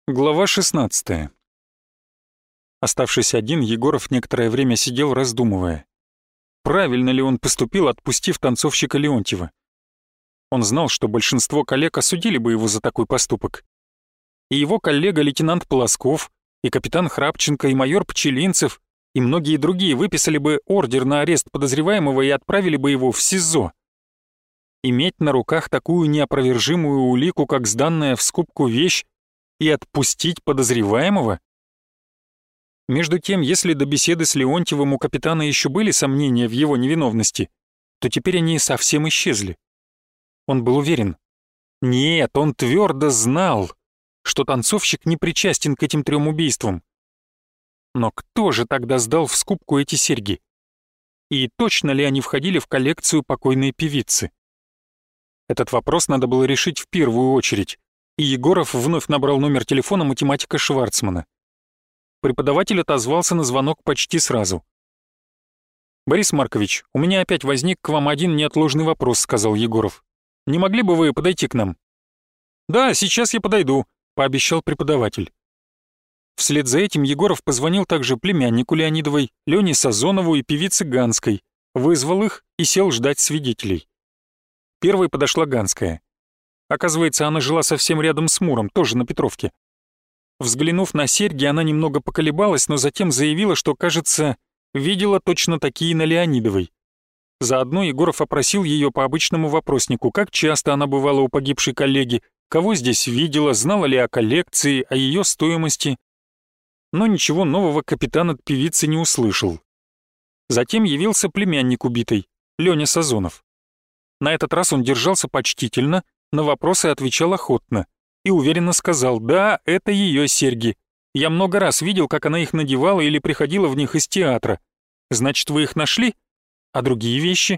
Глава 16. Оставшись один, Егоров некоторое время сидел, раздумывая. Правильно ли он поступил, отпустив танцовщика Леонтьева? Он знал, что большинство коллег осудили бы его за такой поступок. И его коллега лейтенант Полосков, и капитан Храпченко, и майор Пчелинцев, и многие другие выписали бы ордер на арест подозреваемого и отправили бы его в СИЗО. Иметь на руках такую неопровержимую улику, как сданная в скупку вещь, и отпустить подозреваемого? Между тем, если до беседы с Леонтьевым у капитана еще были сомнения в его невиновности, то теперь они совсем исчезли. Он был уверен. Нет, он твердо знал, что танцовщик не причастен к этим 3 убийствам. Но кто же тогда сдал в скупку эти серьги? И точно ли они входили в коллекцию покойной певицы? Этот вопрос надо было решить в первую очередь, и Егоров вновь набрал номер телефона математика Шварцмана. Преподаватель отозвался на звонок почти сразу. «Борис Маркович, у меня опять возник к вам один неотложный вопрос», — сказал Егоров. «Не могли бы вы подойти к нам?» «Да, сейчас я подойду», — пообещал преподаватель. Вслед за этим Егоров позвонил также племяннику Леонидовой, Лене Сазонову и певице Ганской, вызвал их и сел ждать свидетелей. Первой подошла Ганская. Оказывается, она жила совсем рядом с Муром, тоже на Петровке. Взглянув на серьги, она немного поколебалась, но затем заявила, что, кажется, видела точно такие на Леонидовой. Заодно Егоров опросил ее по обычному вопроснику, как часто она бывала у погибшей коллеги, кого здесь видела, знала ли о коллекции, о ее стоимости. Но ничего нового капитан от певицы не услышал. Затем явился племянник убитой, Леня Сазонов. На этот раз он держался почтительно, на вопросы отвечал охотно и уверенно сказал: «Да, это ее серьги. Я много раз видел, как она их надевала или приходила в них из театра. Значит, вы их нашли? А другие вещи?»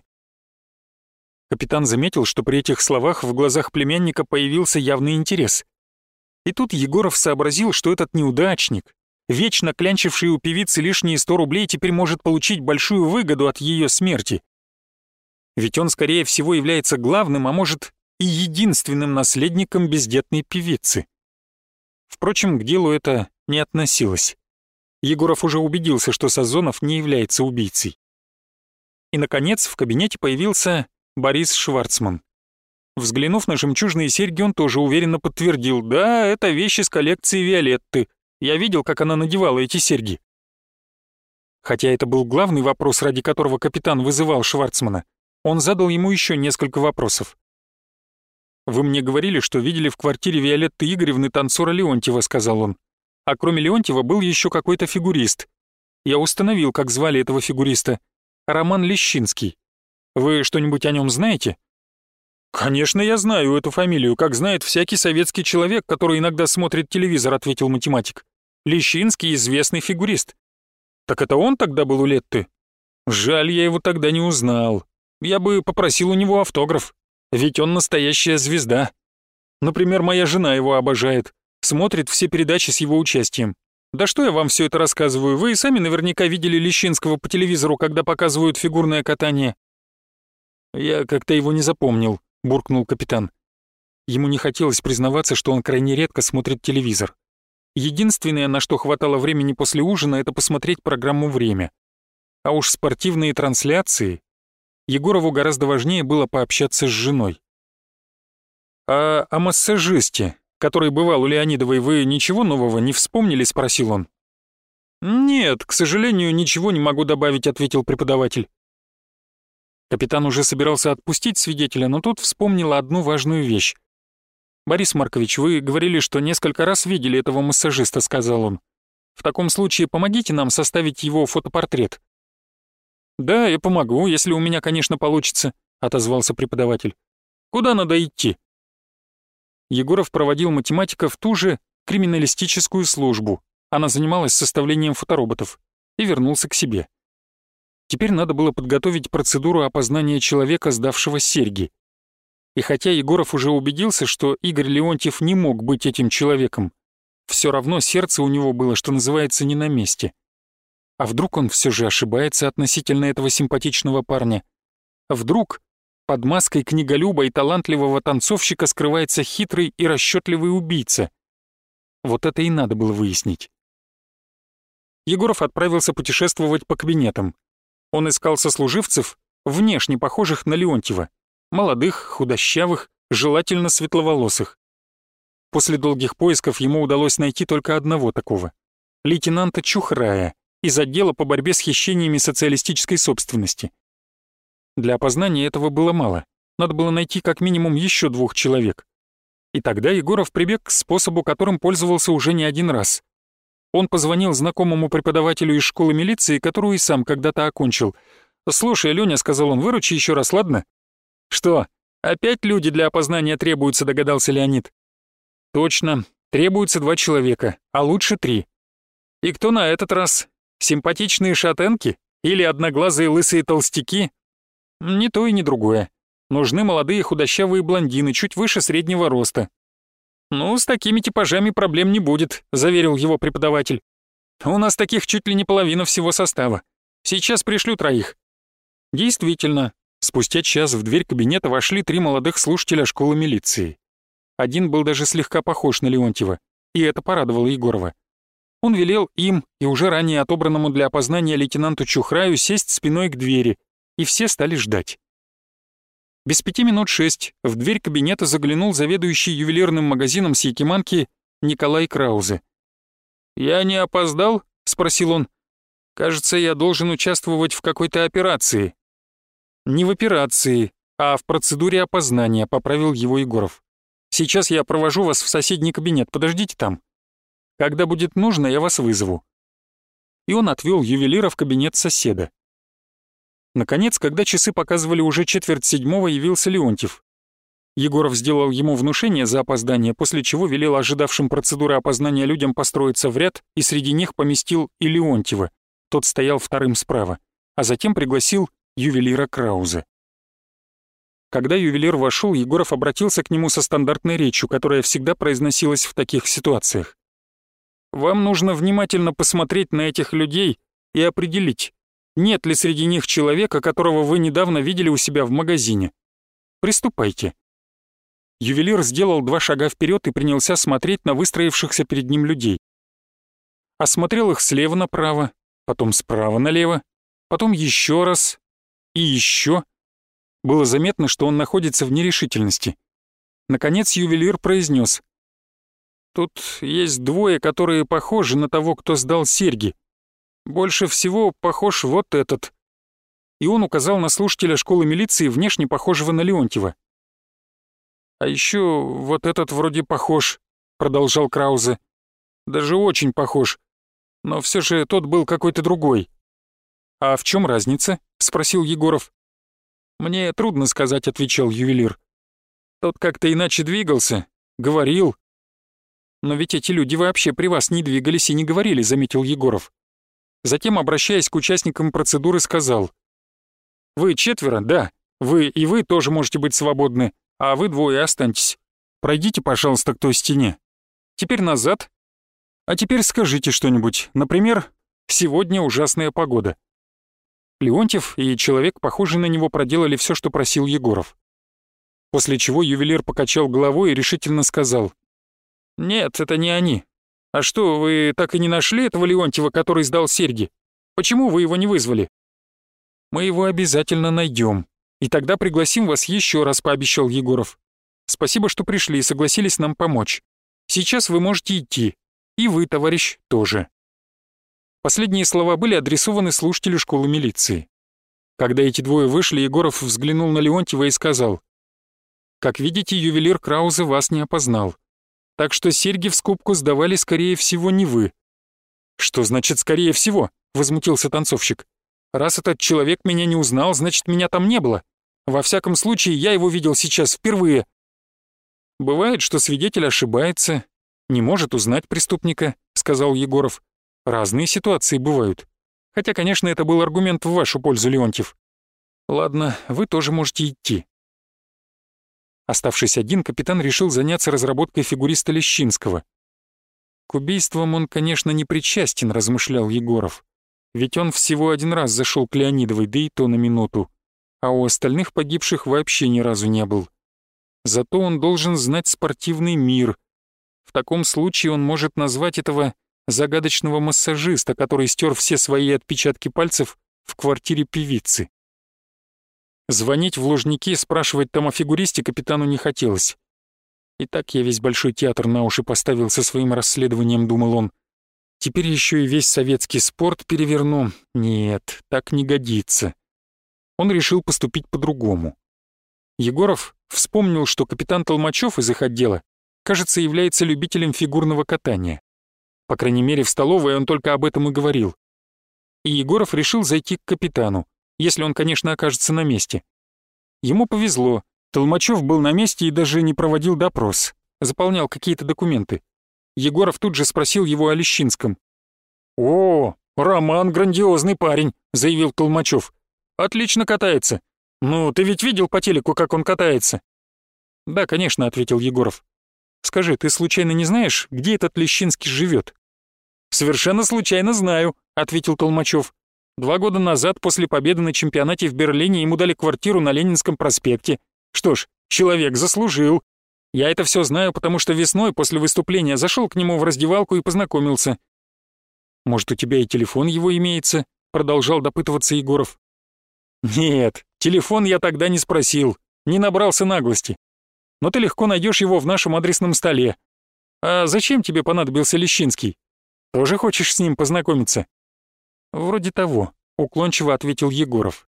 Капитан заметил, что при этих словах в глазах племянника появился явный интерес. И тут Егоров сообразил, что этот неудачник, вечно клянчивший у певицы лишние 100 рублей, теперь может получить большую выгоду от ее смерти. Ведь он, скорее всего, является главным, а может и единственным наследником бездетной певицы. Впрочем, к делу это не относилось. Егоров уже убедился, что Сазонов не является убийцей. И, наконец, в кабинете появился Борис Шварцман. Взглянув на жемчужные серьги, он тоже уверенно подтвердил: «Да, это вещи из коллекции Виолетты. Я видел, как она надевала эти серьги». Хотя это был главный вопрос, ради которого капитан вызывал Шварцмана, он задал ему еще несколько вопросов. «Вы мне говорили, что видели в квартире Виолетты Игоревны танцора Леонтьева», — сказал он. «А кроме Леонтьева был еще какой-то фигурист. Я установил, как звали этого фигуриста. Роман Лещинский. Вы что-нибудь о нем знаете?» «Конечно, я знаю эту фамилию, как знает всякий советский человек, который иногда смотрит телевизор», — ответил математик. «Лещинский — известный фигурист». «Так это он тогда был у Летты?» «Жаль, я его тогда не узнал. Я бы попросил у него автограф. Ведь он настоящая звезда. Например, моя жена его обожает, смотрит все передачи с его участием. Да что я вам все это рассказываю, вы и сами наверняка видели Лещинского по телевизору, когда показывают фигурное катание». «Я как-то его не запомнил», — буркнул капитан. Ему не хотелось признаваться, что он крайне редко смотрит телевизор. Единственное, на что хватало времени после ужина, это посмотреть программу «Время». А уж спортивные трансляции... Егорову гораздо важнее было пообщаться с женой. «А о массажисте, который бывал у Леонидовой, вы ничего нового не вспомнили?» — спросил он. «Нет, к сожалению, ничего не могу добавить», — ответил преподаватель. Капитан уже собирался отпустить свидетеля, но тут вспомнил одну важную вещь. «Борис Маркович, вы говорили, что несколько раз видели этого массажиста», — сказал он. «В таком случае помогите нам составить его фотопортрет». «Да, я помогу, если у меня, конечно, получится», — отозвался преподаватель. «Куда надо идти?» Егоров проводил математика в ту же криминалистическую службу. Она занималась составлением фотороботов. И вернулся к себе. Теперь надо было подготовить процедуру опознания человека, сдавшего серьги. И хотя Егоров уже убедился, что Игорь Леонтьев не мог быть этим человеком, все равно сердце у него было, что называется, не на месте. А вдруг он все же ошибается относительно этого симпатичного парня? Вдруг под маской книголюба и талантливого танцовщика скрывается хитрый и расчетливый убийца? Вот это и надо было выяснить. Егоров отправился путешествовать по кабинетам. Он искал сослуживцев, внешне похожих на Леонтьева, молодых, худощавых, желательно светловолосых. После долгих поисков ему удалось найти только одного такого — лейтенанта Чухрая из отдела по борьбе с хищениями социалистической собственности. Для опознания этого было мало, надо было найти как минимум еще 2 человек. И тогда Егоров прибег к способу, которым пользовался уже не один раз. Он позвонил знакомому преподавателю из школы милиции, которую и сам когда-то окончил. «Слушай, Лёня», — сказал он, — «выручи еще раз, ладно?» «Что, опять люди для опознания требуются», — догадался Леонид. «Точно, требуется 2 человека, а лучше 3. И кто на этот раз? Симпатичные шатенки или одноглазые лысые толстяки? Ни то и ни другое. Нужны молодые худощавые блондины, чуть выше среднего роста». «Ну, с такими типажами проблем не будет», — заверил его преподаватель. «У нас таких чуть ли не половина всего состава. Сейчас пришлю 3». Действительно, спустя час в дверь кабинета вошли 3 молодых слушателя школы милиции. Один был даже слегка похож на Леонтьева, и это порадовало Егорова. Он велел им и уже ранее отобранному для опознания лейтенанту Чухраю сесть спиной к двери, и все стали ждать. Без 5 минут 6 в дверь кабинета заглянул заведующий ювелирным магазином с Якиманки Николай Краузе. «Я не опоздал?» — спросил он. «Кажется, я должен участвовать в какой-то операции». «Не в операции, а в процедуре опознания», — поправил его Егоров. «Сейчас я провожу вас в соседний кабинет, подождите там. Когда будет нужно, я вас вызову». И он отвел ювелира в кабинет соседа. Наконец, когда часы показывали уже 6:45, явился Леонтьев. Егоров сделал ему внушение за опоздание, после чего велел ожидавшим процедуры опознания людям построиться в ряд и среди них поместил и Леонтьева, тот стоял вторым справа, а затем пригласил ювелира Краузе. Когда ювелир вошел, Егоров обратился к нему со стандартной речью, которая всегда произносилась в таких ситуациях. «Вам нужно внимательно посмотреть на этих людей и определить, нет ли среди них человека, которого вы недавно видели у себя в магазине. Приступайте». Ювелир сделал 2 шага вперед и принялся смотреть на выстроившихся перед ним людей. Осмотрел их слева направо, потом справа налево, потом еще раз и еще. Было заметно, что он находится в нерешительности. Наконец ювелир произнес: «Тут есть 2, которые похожи на того, кто сдал серьги. Больше всего похож вот этот». И он указал на слушателя школы милиции, внешне похожего на Леонтьева. «А еще вот этот вроде похож», — продолжал Краузе. «Даже очень похож. Но все же тот был какой-то другой». «А в чем разница?» — спросил Егоров. «Мне трудно сказать», — отвечал ювелир. «Тот как-то иначе двигался, говорил». «Но ведь эти люди вообще при вас не двигались и не говорили», — заметил Егоров. Затем, обращаясь к участникам процедуры, сказал: «Вы 4, да, вы и вы тоже можете быть свободны, а вы 2 останьтесь. Пройдите, пожалуйста, к той стене. Теперь назад. А теперь скажите что-нибудь, например, «Сегодня ужасная погода». Леонтьев и человек, похожий на него, проделали все, что просил Егоров. После чего ювелир покачал головой и решительно сказал: «Нет, это не они. А что, вы так и не нашли этого Леонтьева, который сдал серьги? Почему вы его не вызвали?» «Мы его обязательно найдем, и тогда пригласим вас еще раз», — пообещал Егоров. «Спасибо, что пришли и согласились нам помочь. Сейчас вы можете идти. И вы, товарищ, тоже». Последние слова были адресованы слушателю школы милиции. Когда эти 2 вышли, Егоров взглянул на Леонтьева и сказал: «Как видите, ювелир Краузе вас не опознал. Так что серьги в скупку сдавали, скорее всего, не вы». «Что значит «скорее всего»?» — возмутился танцовщик. «Раз этот человек меня не узнал, значит, меня там не было. Во всяком случае, я его видел сейчас впервые». «Бывает, что свидетель ошибается, не может узнать преступника», — сказал Егоров. «Разные ситуации бывают. Хотя, конечно, это был аргумент в вашу пользу, Леонтьев. Ладно, вы тоже можете идти». Оставшись один, капитан решил заняться разработкой фигуриста Лещинского. «К убийствам он, конечно, не причастен», — размышлял Егоров. «Ведь он всего 1 раз зашел к Леонидовой, да и то на минуту, а у остальных погибших вообще ни разу не был. Зато он должен знать спортивный мир. В таком случае он может назвать этого загадочного массажиста, который стер все свои отпечатки пальцев в квартире певицы. Звонить в Лужники, спрашивать там о фигуристе капитану не хотелось. И так я весь Большой театр на уши поставил со своим расследованием, думал он. Теперь еще и весь советский спорт переверну. Нет, так не годится. Он решил поступить по-другому. Егоров вспомнил, что капитан Толмачев из их отдела, кажется, является любителем фигурного катания. По крайней мере, в столовой он только об этом и говорил. И Егоров решил зайти к капитану, если он, конечно, окажется на месте. Ему повезло. Толмачев был на месте и даже не проводил допрос, заполнял какие-то документы. Егоров тут же спросил его о Лещинском. «О, Роман грандиозный парень», — заявил Толмачев. «Отлично катается. Ну, ты ведь видел по телеку, как он катается?» «Да, конечно», — ответил Егоров. «Скажи, ты случайно не знаешь, где этот Лещинский живет?» «Совершенно случайно знаю», — ответил Толмачев. 2 года назад, после победы на чемпионате в Берлине, ему дали квартиру на Ленинском проспекте. Что ж, человек заслужил. Я это все знаю, потому что весной после выступления зашел к нему в раздевалку и познакомился. «Может, у тебя и телефон его имеется?» — продолжал допытываться Егоров. «Нет, телефон я тогда не спросил, не набрался наглости. Но ты легко найдешь его в нашем адресном столе. А зачем тебе понадобился Лещинский? Тоже хочешь с ним познакомиться?» «Вроде того», — уклончиво ответил Егоров.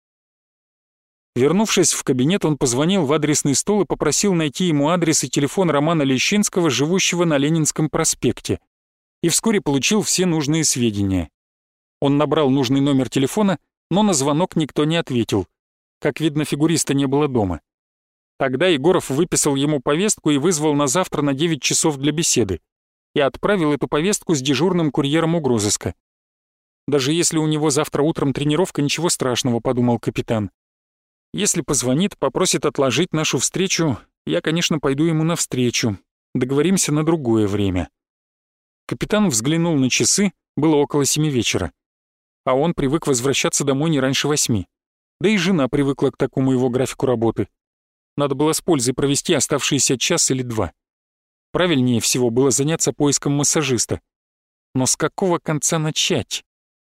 Вернувшись в кабинет, он позвонил в адресный стол и попросил найти ему адрес и телефон Романа Лещинского, живущего на Ленинском проспекте, и вскоре получил все нужные сведения. Он набрал нужный номер телефона, но на звонок никто не ответил. Как видно, фигуриста не было дома. Тогда Егоров выписал ему повестку и вызвал на завтра на 9 часов для беседы и отправил эту повестку с дежурным курьером угрозыска. «Даже если у него завтра утром тренировка, ничего страшного», — подумал капитан. «Если позвонит, попросит отложить нашу встречу, я, конечно, пойду ему навстречу. Договоримся на другое время». Капитан взглянул на часы, было около 7 вечера. А он привык возвращаться домой не раньше 8. Да и жена привыкла к такому его графику работы. Надо было с пользой провести оставшиеся час или 2. Правильнее всего было заняться поиском массажиста. Но с какого конца начать?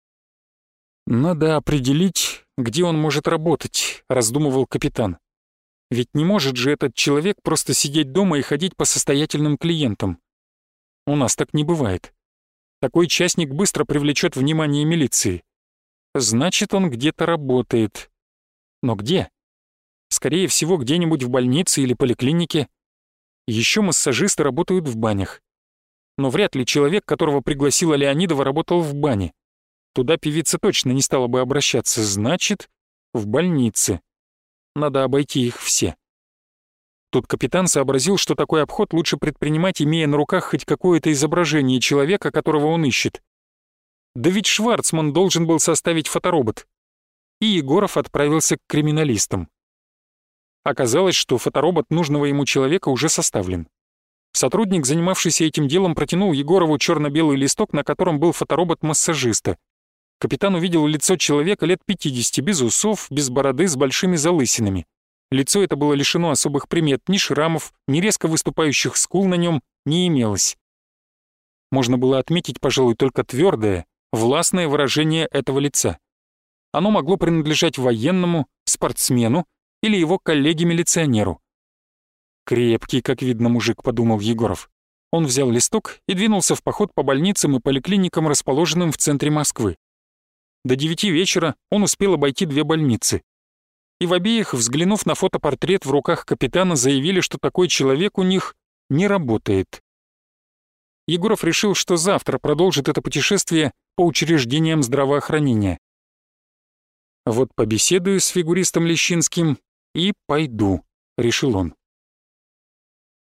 «Надо определить, где он может работать», — раздумывал капитан. «Ведь не может же этот человек просто сидеть дома и ходить по состоятельным клиентам. У нас так не бывает. Такой частник быстро привлечет внимание милиции. Значит, он где-то работает. Но где? Скорее всего, где-нибудь в больнице или поликлинике. Еще массажисты работают в банях. Но вряд ли человек, которого пригласила Леонидова, работал в бане. Туда певица точно не стала бы обращаться, значит, в больнице. Надо обойти их все. Тут капитан сообразил, что такой обход лучше предпринимать, имея на руках хоть какое-то изображение человека, которого он ищет. Да ведь Шварцман должен был составить фоторобот. И Егоров отправился к криминалистам. Оказалось, что фоторобот нужного ему человека уже составлен. Сотрудник, занимавшийся этим делом, протянул Егорову черно-белый листок, на котором был фоторобот массажиста. Капитан увидел лицо человека лет 50, без усов, без бороды, с большими залысинами. Лицо это было лишено особых примет, ни шрамов, ни резко выступающих скул на нем не имелось. Можно было отметить, пожалуй, только твердое, властное выражение этого лица. Оно могло принадлежать военному, спортсмену или его коллеге-милиционеру. «Крепкий, как видно, мужик», — подумал Егоров. Он взял листок и двинулся в поход по больницам и поликлиникам, расположенным в центре Москвы. До 9 вечера он успел обойти 2 больницы. И в обеих, взглянув на фотопортрет в руках капитана, заявили, что такой человек у них не работает. Егоров решил, что завтра продолжит это путешествие по учреждениям здравоохранения. «Вот побеседую с фигуристом Лещинским и пойду», — решил он.